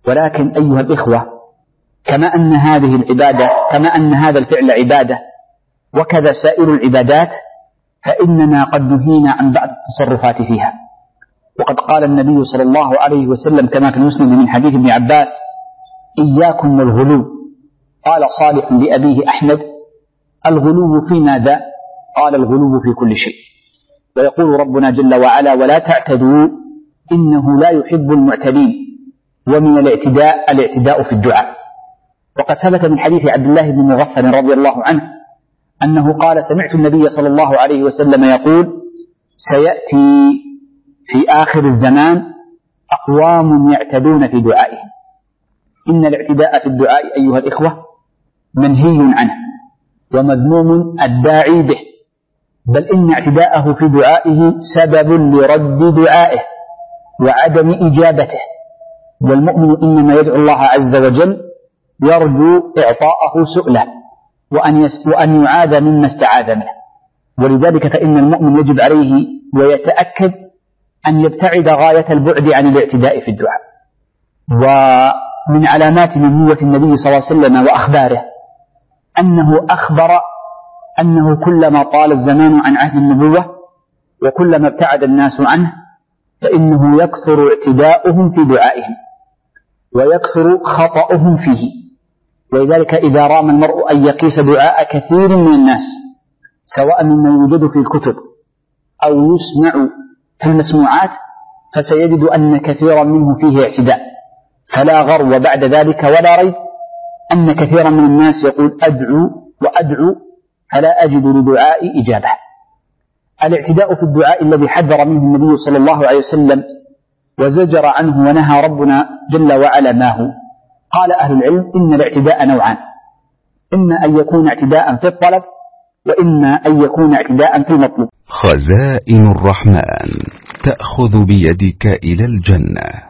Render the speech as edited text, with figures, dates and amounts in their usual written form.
ولكن أيها الإخوة، كما أن هذا الفعل عبادة وكذا سائر العبادات، فإننا قد نهينا عن بعض التصرفات فيها. وقد قال النبي صلى الله عليه وسلم كما في المسند من حديث ابن عباس: إياكم والغلو. قال صالح لأبيه أحمد: الغلو في ماذا؟ قال: الغلو في كل شيء. ويقول ربنا جل وعلا: ولا تعتدوا إنه لا يحب المعتدين. ومن الاعتداء في الدعاء. وقد ثبت من حديث عبد الله بن مغفل رضي الله عنه أنه قال: سمعت النبي صلى الله عليه وسلم يقول: سيأتي في آخر الزمان أقوام يعتدون في دعائهم. إن الاعتداء في الدعاء أيها الإخوة منهي عنه ومذموم الداعي به، بل إن اعتداءه في دعائه سبب لرد دعائه وعدم إجابته. والمؤمن إنما يدعو الله عز وجل يرجو إعطاءه سؤله وأن يعاذ مما استعاذ منه. ولذلك فإن المؤمن يجب عليه ويتأكد أن يبتعد غاية البعد عن الاعتداء في الدعاء. ومن علامات نبوة النبي صلى الله عليه وسلم وأخباره أنه أخبر أنه كلما طال الزمان عن عهد النبوة وكلما ابتعد الناس عنه فإنه يكثر اعتداؤهم في دعائهم ويكثر خطأهم فيه. ولذلك إذا رام المرء أن يقيس دعاء كثير من الناس سواء مما يوجد في الكتب أو يسمع في المسموعات فسيجد أن كثيرا منه فيه اعتداء. فلا غرو بعد ذلك ولا ريب أن كثيرا من الناس يقول: أدعو وأدعو فلا أجد لدعائي إجابة. الاعتداء في الدعاء الذي حذر منه النبي صلى الله عليه وسلم وزجر عنه ونهى ربنا جل وعلا ما هو؟ قال أهل العلم: إن الاعتداء نوعان، إما أن يكون اعتداء في الطلب وإما أن يكون اعتداء في المطلوب. خزائن الرحمن تأخذ بيدك إلى الجنة.